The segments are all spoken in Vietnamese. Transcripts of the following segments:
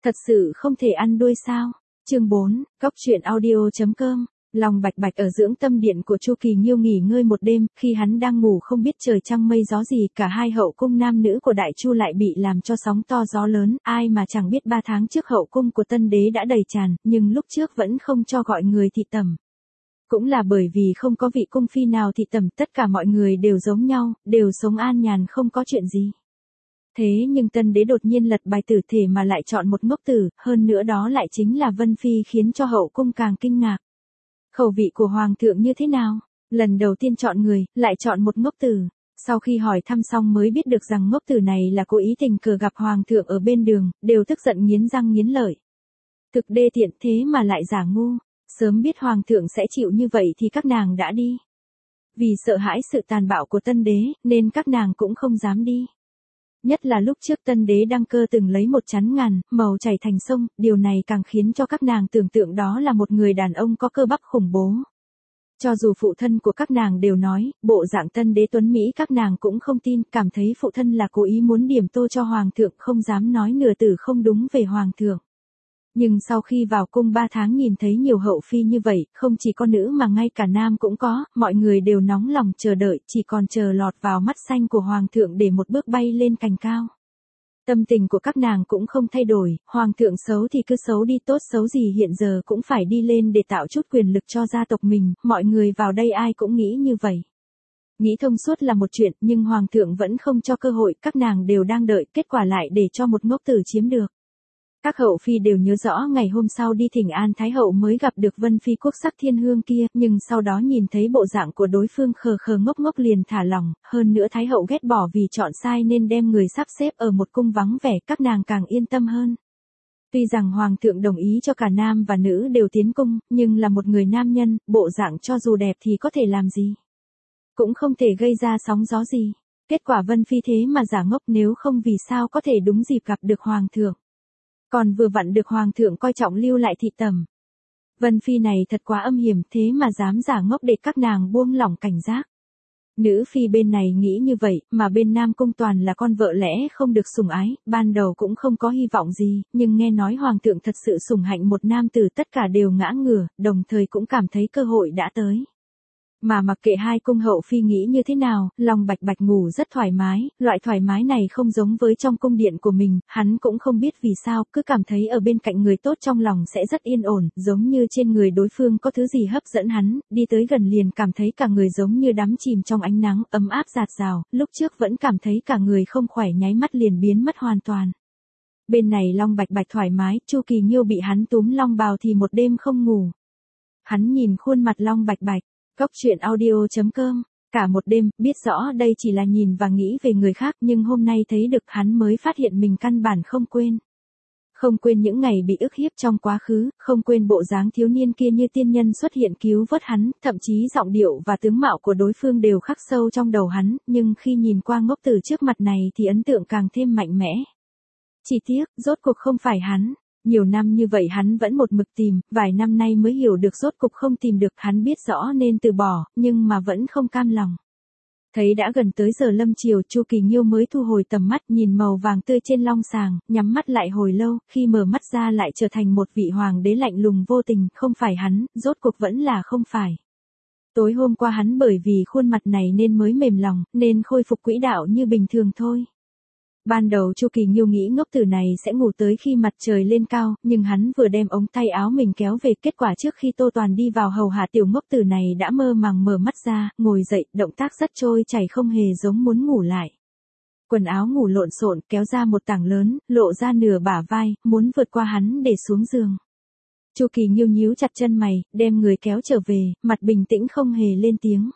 Thật sự không thể ăn đuôi sao? Chương 4, Cóc truyện audio.com. Long Bạch Bạch ở dưỡng tâm điện của Chu Kỳ Nghiêu nghỉ ngơi một đêm, khi hắn đang ngủ không biết trời trăng mây gió gì, cả hai hậu cung nam nữ của Đại Chu lại bị làm cho sóng to gió lớn, ai mà chẳng biết 3 tháng trước hậu cung của Tân Đế đã đầy tràn, nhưng lúc trước vẫn không cho gọi người thị tẩm. Cũng là bởi vì không có vị cung phi nào thị tẩm, tất cả mọi người đều giống nhau, đều sống an nhàn không có chuyện gì. Thế nhưng Tân Đế đột nhiên lật bài tử thể mà lại chọn một ngốc tử, hơn nữa đó lại chính là Vân Phi, khiến cho hậu cung càng kinh ngạc. Khẩu vị của Hoàng thượng như thế nào? Lần đầu tiên chọn người, lại chọn một ngốc tử. Sau khi hỏi thăm xong mới biết được rằng ngốc tử này là cố ý tình cờ gặp Hoàng thượng ở bên đường, đều tức giận nghiến răng nghiến lợi. Thực đê tiện, thế mà lại giả ngu. Sớm biết Hoàng thượng sẽ chịu như vậy thì các nàng đã đi. Vì sợ hãi sự tàn bạo của Tân Đế, nên các nàng cũng không dám đi. Nhất là lúc trước Tân Đế đăng cơ từng lấy một chắn ngàn, màu chảy thành sông, điều này càng khiến cho các nàng tưởng tượng đó là một người đàn ông có cơ bắp khủng bố. Cho dù phụ thân của các nàng đều nói, bộ dạng Tân Đế tuấn Mỹ, các nàng cũng không tin, cảm thấy phụ thân là cố ý muốn điểm tô cho Hoàng thượng, không dám nói nửa từ không đúng về Hoàng thượng. Nhưng sau khi vào cung 3 tháng nhìn thấy nhiều hậu phi như vậy, không chỉ có nữ mà ngay cả nam cũng có, mọi người đều nóng lòng chờ đợi, chỉ còn chờ lọt vào mắt xanh của Hoàng thượng để một bước bay lên cành cao. Tâm tình của các nàng cũng không thay đổi, Hoàng thượng xấu thì cứ xấu đi, tốt xấu gì hiện giờ cũng phải đi lên để tạo chút quyền lực cho gia tộc mình, mọi người vào đây ai cũng nghĩ như vậy. Nghĩ thông suốt là một chuyện, nhưng Hoàng thượng vẫn không cho cơ hội, các nàng đều đang đợi, kết quả lại để cho một ngốc tử chiếm được. Các hậu phi đều nhớ rõ ngày hôm sau đi thỉnh an Thái hậu mới gặp được Vân Phi quốc sắc thiên hương kia, nhưng sau đó nhìn thấy bộ dạng của đối phương khờ khờ ngốc ngốc liền thả lòng, hơn nữa Thái hậu ghét bỏ vì chọn sai nên đem người sắp xếp ở một cung vắng vẻ, các nàng càng yên tâm hơn. Tuy rằng Hoàng thượng đồng ý cho cả nam và nữ đều tiến cung, nhưng là một người nam nhân, bộ dạng cho dù đẹp thì có thể làm gì? Cũng không thể gây ra sóng gió gì. Kết quả Vân Phi thế mà giả ngốc, nếu không vì sao có thể đúng dịp gặp được Hoàng thượng. Còn vừa vặn được Hoàng thượng coi trọng lưu lại thị tẩm. Vân Phi này thật quá âm hiểm, thế mà dám giả ngốc để các nàng buông lỏng cảnh giác. Nữ phi bên này nghĩ như vậy, mà bên Nam cung toàn là con vợ lẽ không được sủng ái, ban đầu cũng không có hy vọng gì, nhưng nghe nói Hoàng thượng thật sự sủng hạnh một nam tử, tất cả đều ngã ngửa, đồng thời cũng cảm thấy cơ hội đã tới. Mà mặc kệ hai cung hậu phi nghĩ như thế nào, Long Bạch Bạch ngủ rất thoải mái, loại thoải mái này không giống với trong cung điện của mình, hắn cũng không biết vì sao, cứ cảm thấy ở bên cạnh người tốt trong lòng sẽ rất yên ổn, giống như trên người đối phương có thứ gì hấp dẫn hắn, đi tới gần liền cảm thấy cả người giống như đắm chìm trong ánh nắng, ấm áp rạt rào, lúc trước vẫn cảm thấy cả người không khỏe nháy mắt liền biến mất hoàn toàn. Bên này Long Bạch Bạch thoải mái, Chu Kỳ Nghiêu bị hắn túm long bào thì một đêm không ngủ. Hắn nhìn khuôn mặt Long Bạch Bạch. Cóc truyện audio.com, cả một đêm, biết rõ đây chỉ là nhìn và nghĩ về người khác, nhưng hôm nay thấy được hắn mới phát hiện mình căn bản không quên. Không quên những ngày bị ức hiếp trong quá khứ, không quên bộ dáng thiếu niên kia như tiên nhân xuất hiện cứu vớt hắn, thậm chí giọng điệu và tướng mạo của đối phương đều khắc sâu trong đầu hắn, nhưng khi nhìn qua ngốc tử trước mặt này thì ấn tượng càng thêm mạnh mẽ. Chỉ tiếc, rốt cuộc không phải hắn. Nhiều năm như vậy hắn vẫn một mực tìm, vài năm nay mới hiểu được rốt cục không tìm được, hắn biết rõ nên từ bỏ, nhưng mà vẫn không cam lòng. Thấy đã gần tới giờ lâm chiều, Chu Kỳ Nghiêu mới thu hồi tầm mắt, nhìn màu vàng tươi trên long sàng, nhắm mắt lại hồi lâu, khi mở mắt ra lại trở thành một vị hoàng đế lạnh lùng vô tình, không phải hắn, rốt cuộc vẫn là không phải. Tối hôm qua hắn bởi vì khuôn mặt này nên mới mềm lòng, nên khôi phục quỹ đạo như bình thường thôi. Ban đầu Chu Kỳ Nghiêu nghĩ ngốc tử này sẽ ngủ tới khi mặt trời lên cao, nhưng hắn vừa đem ống tay áo mình kéo về, kết quả trước khi Tô Toàn đi vào hầu hạ tiểu ngốc tử này đã mơ màng mở mắt ra, ngồi dậy, động tác rất trôi chảy không hề giống muốn ngủ lại. Quần áo ngủ lộn xộn, kéo ra một tảng lớn, lộ ra nửa bả vai, muốn vượt qua hắn để xuống giường. Chu Kỳ Nghiêu nhíu chặt chân mày, đem người kéo trở về, mặt bình tĩnh không hề lên tiếng.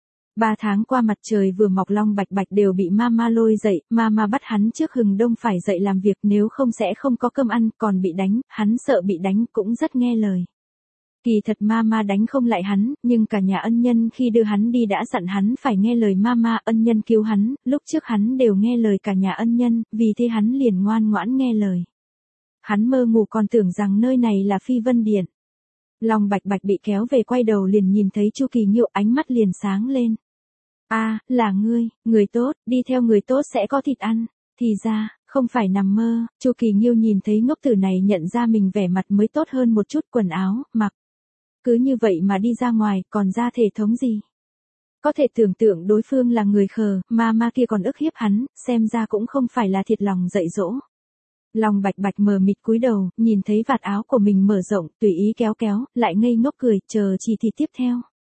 3 tháng qua mặt trời vừa mọc Long Bạch Bạch đều bị mama lôi dậy, mama bắt hắn trước hừng đông phải dậy làm việc, nếu không sẽ không có cơm ăn, còn bị đánh, hắn sợ bị đánh, cũng rất nghe lời. Kỳ thật mama đánh không lại hắn, nhưng cả nhà ân nhân khi đưa hắn đi đã dặn hắn phải nghe lời mama, ân nhân cứu hắn, lúc trước hắn đều nghe lời cả nhà ân nhân, vì thế hắn liền ngoan ngoãn nghe lời. Hắn mơ ngủ còn tưởng rằng nơi này là Phi Vân Điện. Long Bạch Bạch bị kéo về quay đầu liền nhìn thấy Chu Kỳ Nghiêu, ánh mắt liền sáng lên. À, là ngươi, người tốt, đi theo người tốt sẽ có thịt ăn. Thì ra, Không phải nằm mơ, Chu Kỳ Nghiêu nhìn thấy ngốc tử này nhận ra mình vẻ mặt mới tốt hơn một chút quần áo, mặc. Cứ như vậy mà đi ra ngoài, còn ra thể thống gì? Có thể tưởng tượng đối phương là người khờ, ma kia còn ức hiếp hắn, xem ra cũng không phải là thiệt lòng dạy dỗ. Long Bạch Bạch mờ mịt cúi đầu, nhìn thấy vạt áo của mình mở rộng, tùy ý kéo kéo, lại ngây ngốc cười, chờ chỉ thị tiếp theo.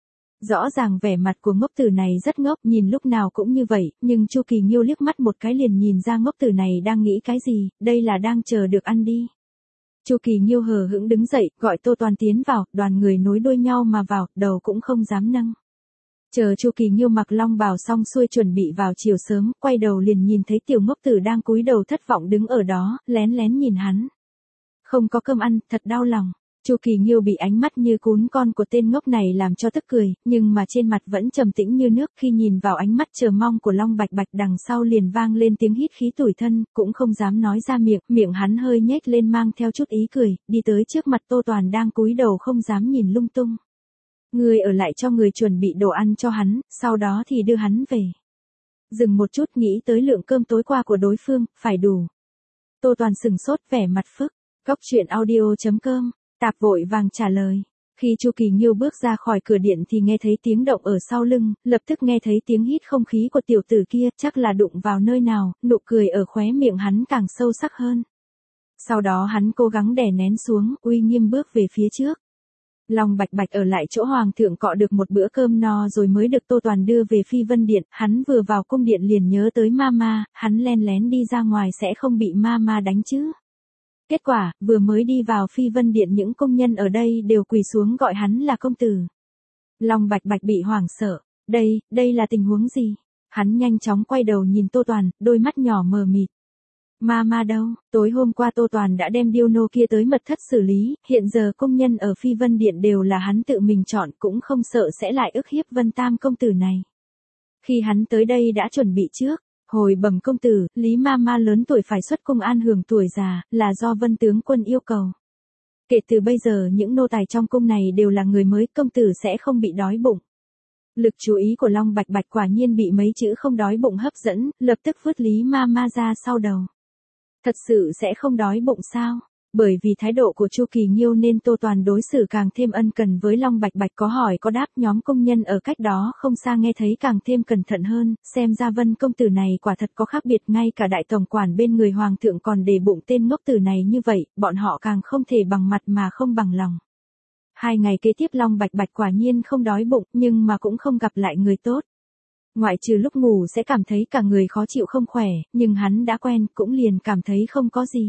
Rõ ràng vẻ mặt của ngốc tử này rất ngốc, nhìn lúc nào cũng như vậy, nhưng Chu Kỳ Nghiêu liếc mắt một cái liền nhìn ra ngốc tử này đang nghĩ cái gì, đây là đang chờ được ăn đi. Chu Kỳ Nghiêu hờ hững đứng dậy, gọi Tô Toàn tiến vào, đoàn người nối đuôi nhau mà vào, đầu cũng không dám nâng. Chờ Chu Kỳ Nghiêu mặc long bào xong xuôi chuẩn bị vào chiều sớm, quay đầu liền nhìn thấy tiểu ngốc tử đang cúi đầu thất vọng đứng ở đó, lén lén nhìn hắn. Không có cơm ăn, thật đau lòng. Chu Kỳ Nghiêu bị ánh mắt như cún con của tên ngốc này làm cho tức cười, nhưng mà trên mặt vẫn trầm tĩnh như nước, khi nhìn vào ánh mắt chờ mong của Long Bạch Bạch đằng sau liền vang lên tiếng hít khí tủi thân, cũng không dám nói ra miệng, miệng hắn hơi nhếch lên mang theo chút ý cười, đi tới trước mặt Tô Toàn đang cúi đầu không dám nhìn lung tung. Người ở lại cho người chuẩn bị đồ ăn cho hắn, sau đó thì đưa hắn về. Dừng một chút nghĩ tới lượng cơm tối qua của đối phương, phải đủ. Tô Toàn sừng sốt vẻ mặt phức, Cóc Truyện Audio.com, Tạp vội vàng trả lời. Khi Chu Kỳ Nghiêu bước ra khỏi cửa điện thì nghe thấy tiếng động ở sau lưng, lập tức nghe thấy tiếng hít không khí của tiểu tử kia, chắc là đụng vào nơi nào, nụ cười ở khóe miệng hắn càng sâu sắc hơn. Sau đó hắn cố gắng đè nén xuống, uy nghiêm bước về phía trước. Long Bạch Bạch ở lại chỗ hoàng thượng cọ được một bữa cơm no rồi mới được Tô Toàn đưa về Phi Vân Điện, hắn vừa vào cung điện liền nhớ tới mama, hắn len lén đi ra ngoài sẽ không bị mama đánh chứ. Kết quả, vừa mới đi vào Phi Vân Điện những công nhân ở đây đều quỳ xuống gọi hắn là công tử. Long Bạch Bạch bị hoảng sợ, đây là tình huống gì? Hắn nhanh chóng quay đầu nhìn Tô Toàn, đôi mắt nhỏ mờ mịt. Mama đâu, tối hôm qua Tô Toàn đã đem điêu nô kia tới mật thất xử lý, hiện giờ công nhân ở Phi Vân Điện đều là hắn tự mình chọn, cũng không sợ sẽ lại ức hiếp Vân Tam công tử này. Khi hắn tới đây đã chuẩn bị trước, hồi bẩm công tử, Lý Mama lớn tuổi phải xuất cung an hưởng tuổi già, là do Vân tướng quân yêu cầu. Kể từ bây giờ những nô tài trong cung này đều là người mới, công tử sẽ không bị đói bụng. Lực chú ý của Long Bạch Bạch quả nhiên bị mấy chữ không đói bụng hấp dẫn, lập tức vứt Lý Mama ra sau đầu. Thật sự sẽ không đói bụng sao? Bởi vì thái độ của Chu Kỳ Nghiêu nên Tô Toàn đối xử càng thêm ân cần với Long Bạch Bạch, có hỏi có đáp, nhóm công nhân ở cách đó không xa nghe thấy càng thêm cẩn thận hơn, xem ra Vân công tử này quả thật có khác biệt, ngay cả đại tổng quản bên người hoàng thượng còn để bụng tên ngốc tử này như vậy, bọn họ càng không thể bằng mặt mà không bằng lòng. 2 ngày kế tiếp Long Bạch Bạch quả nhiên không đói bụng, nhưng mà cũng không gặp lại người tốt. Ngoại trừ lúc ngủ sẽ cảm thấy cả người khó chịu không khỏe, nhưng hắn đã quen, cũng liền cảm thấy không có gì.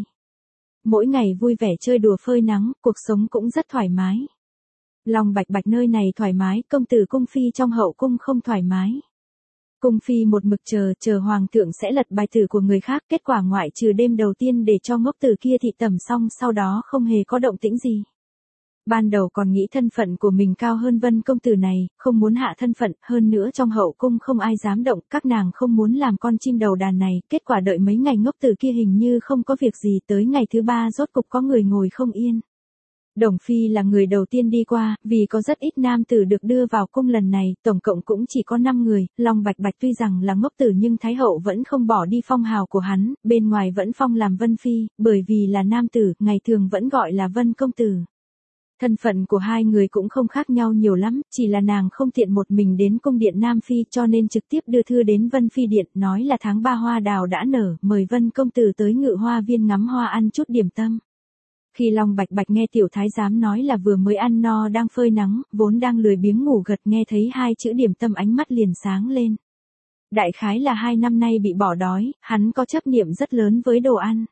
Mỗi ngày vui vẻ chơi đùa phơi nắng, cuộc sống cũng rất thoải mái. Long Bạch Bạch nơi này thoải mái, công tử cung phi trong hậu cung không thoải mái. Cung phi một mực chờ hoàng thượng sẽ lật bài tử của người khác, kết quả ngoại trừ đêm đầu tiên để cho ngốc tử kia thị tẩm xong, sau đó không hề có động tĩnh gì. Ban đầu còn nghĩ thân phận của mình cao hơn Vân công tử này, không muốn hạ thân phận, hơn nữa trong hậu cung không ai dám động, các nàng không muốn làm con chim đầu đàn này, kết quả đợi mấy ngày ngốc tử kia hình như không có việc gì, tới ngày thứ 3 rốt cục có người ngồi không yên. Đồng Phi là người đầu tiên đi qua, vì có rất ít nam tử được đưa vào cung lần này, tổng cộng cũng chỉ có 5 người, Long Bạch Bạch tuy rằng là ngốc tử nhưng Thái hậu vẫn không bỏ đi phong hào của hắn, bên ngoài vẫn phong làm Vân Phi, bởi vì là nam tử, ngày thường vẫn gọi là Vân công tử. Thân phận của hai người cũng không khác nhau nhiều lắm, chỉ là nàng không tiện một mình đến cung điện Nam Phi cho nên trực tiếp đưa thư đến Vân Phi điện, nói là tháng 3 hoa đào đã nở, mời Vân công tử tới Ngự Hoa viên ngắm hoa ăn chút điểm tâm. Khi Long Bạch Bạch nghe tiểu thái giám nói là vừa mới ăn no đang phơi nắng, vốn đang lười biếng ngủ gật, nghe thấy 2 chữ điểm tâm ánh mắt liền sáng lên. Đại khái là 2 năm nay bị bỏ đói, hắn có chấp niệm rất lớn với đồ ăn.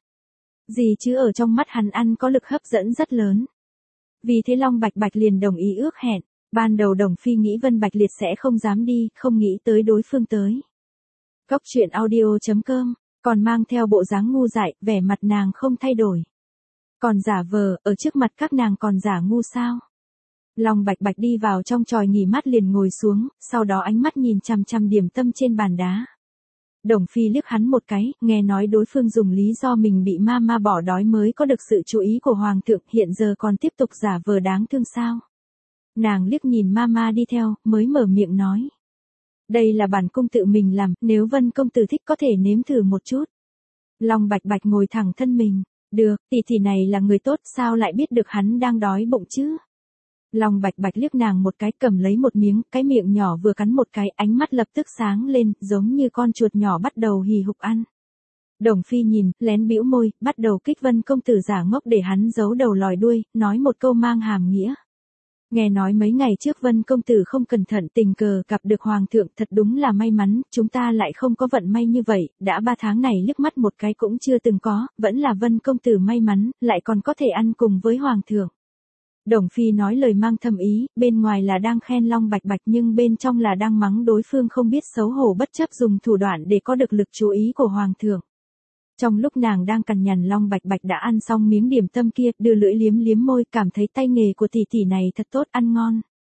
Gì chứ ở trong mắt hắn ăn có lực hấp dẫn rất lớn. Vì thế Long Bạch Bạch liền đồng ý ước hẹn, ban đầu Đồng Phi nghĩ Vân Bạch Liệt sẽ không dám đi, không nghĩ tới đối phương tới. Cóc Truyện Audio.com, còn mang theo bộ dáng ngu dại, vẻ mặt nàng không thay đổi. Còn giả vờ, ở trước mặt các nàng còn giả ngu sao? Long Bạch Bạch đi vào trong chòi nghỉ mát liền ngồi xuống, sau đó ánh mắt nhìn chằm chằm điểm tâm trên bàn đá. Đồng Phi liếc hắn một cái, nghe nói đối phương dùng lý do mình bị ma bỏ đói mới có được sự chú ý của hoàng thượng, hiện giờ còn tiếp tục giả vờ đáng thương sao. Nàng liếc nhìn ma đi theo, mới mở miệng nói. Đây là bản cung tự mình làm, nếu Vân công tử thích có thể nếm thử một chút. Long Bạch Bạch ngồi thẳng thân mình. Được, tỷ này là người tốt, sao lại biết được hắn đang đói bụng chứ? Long Bạch Bạch liếc nàng một cái, cầm lấy một miếng, cái miệng nhỏ vừa cắn một cái, ánh mắt lập tức sáng lên, giống như con chuột nhỏ bắt đầu hì hục ăn. Đồng Phi nhìn, lén bĩu môi, bắt đầu kích Vân công tử giả ngốc để hắn giấu đầu lòi đuôi, nói một câu mang hàm nghĩa. Nghe nói mấy ngày trước Vân công tử không cẩn thận tình cờ gặp được hoàng thượng, thật đúng là may mắn, chúng ta lại không có vận may như vậy, đã 3 tháng này liếc mắt một cái cũng chưa từng có, vẫn là Vân công tử may mắn, lại còn có thể ăn cùng với hoàng thượng. Đồng Phi nói lời mang thâm ý, bên ngoài là đang khen Long Bạch Bạch nhưng bên trong là đang mắng đối phương không biết xấu hổ, bất chấp dùng thủ đoạn để có được lực chú ý của hoàng thượng. Trong lúc nàng đang cằn nhằn, Long Bạch Bạch đã ăn xong miếng điểm tâm kia, đưa lưỡi liếm liếm môi, cảm thấy tay nghề của tỷ này thật tốt, ăn ngon.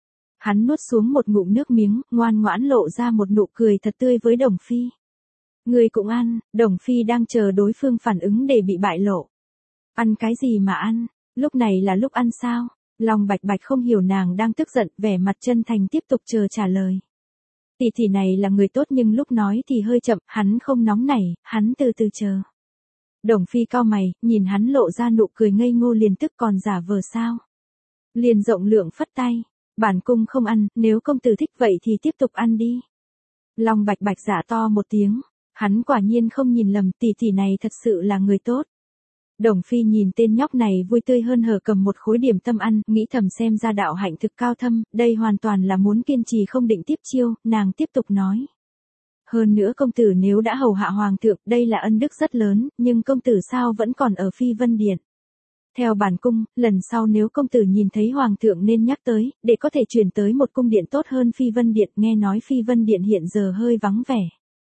Hắn nuốt xuống một ngụm nước miếng, ngoan ngoãn lộ ra một nụ cười thật tươi với Đồng Phi. Người cũng ăn. Đồng Phi đang chờ đối phương phản ứng để bị bại lộ. Ăn cái gì mà ăn? Lúc này là lúc ăn sao? Long Bạch Bạch không hiểu nàng đang tức giận, vẻ mặt chân thành tiếp tục chờ trả lời. Tỷ này là người tốt nhưng lúc nói thì hơi chậm, hắn không nóng nảy, hắn từ từ chờ. Đồng Phi cau mày, nhìn hắn lộ ra nụ cười ngây ngô liền tức, còn giả vờ sao? Liền rộng lượng phất tay. Bản cung không ăn, nếu công tử thích vậy thì tiếp tục ăn đi. Long Bạch Bạch giả to một tiếng. Hắn quả nhiên không nhìn lầm, tỷ này thật sự là người tốt. Đồng Phi nhìn tên nhóc này vui tươi hớn hở cầm một khối điểm tâm ăn, nghĩ thầm xem ra đạo hạnh thực cao thâm, đây hoàn toàn là muốn kiên trì không định tiếp chiêu, nàng tiếp tục nói. Hơn nữa công tử nếu đã hầu hạ hoàng thượng, đây là ân đức rất lớn, nhưng công tử sao vẫn còn ở Phi Vân Điện. Theo bản cung, lần sau nếu công tử nhìn thấy hoàng thượng nên nhắc tới, để có thể chuyển tới một cung điện tốt hơn Phi Vân Điện, nghe nói Phi Vân Điện hiện giờ hơi vắng vẻ.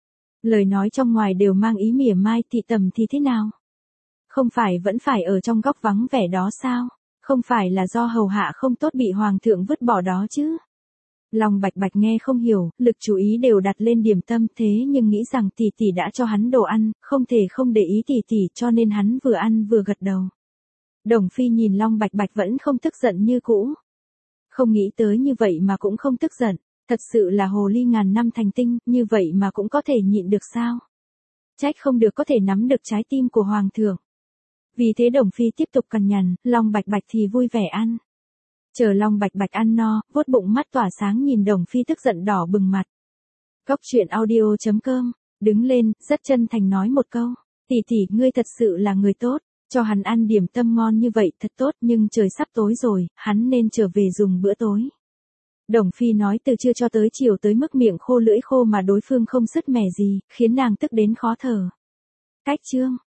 Lời nói trong ngoài đều mang ý mỉa mai, thị tầm thì thế nào? Không phải vẫn phải ở trong góc vắng vẻ đó sao? Không phải là do hầu hạ không tốt bị hoàng thượng vứt bỏ đó chứ? Long Bạch Bạch nghe không hiểu, lực chú ý đều đặt lên điểm tâm, thế nhưng nghĩ rằng tỷ đã cho hắn đồ ăn, không thể không để ý tỷ cho nên hắn vừa ăn vừa gật đầu. Đồng Phi nhìn Long Bạch Bạch vẫn không tức giận như cũ. Không nghĩ tới như vậy mà cũng không tức giận, thật sự là hồ ly ngàn năm thành tinh, như vậy mà cũng có thể nhịn được sao? Trách không được có thể nắm được trái tim của hoàng thượng. Vì thế Đồng Phi tiếp tục cằn nhằn, Long Bạch Bạch thì vui vẻ ăn. Chờ Long Bạch Bạch ăn no, vuốt bụng mắt tỏa sáng nhìn Đồng Phi tức giận đỏ bừng mặt. Cóc truyện audio.com, đứng lên, rất chân thành nói một câu. Tỷ, ngươi thật sự là người tốt, cho hắn ăn điểm tâm ngon như vậy thật tốt, nhưng trời sắp tối rồi, hắn nên trở về dùng bữa tối. Đồng Phi nói từ trưa cho tới chiều tới mức miệng khô lưỡi khô mà đối phương không sứt mẻ gì, khiến nàng tức đến khó thở. Cách chương.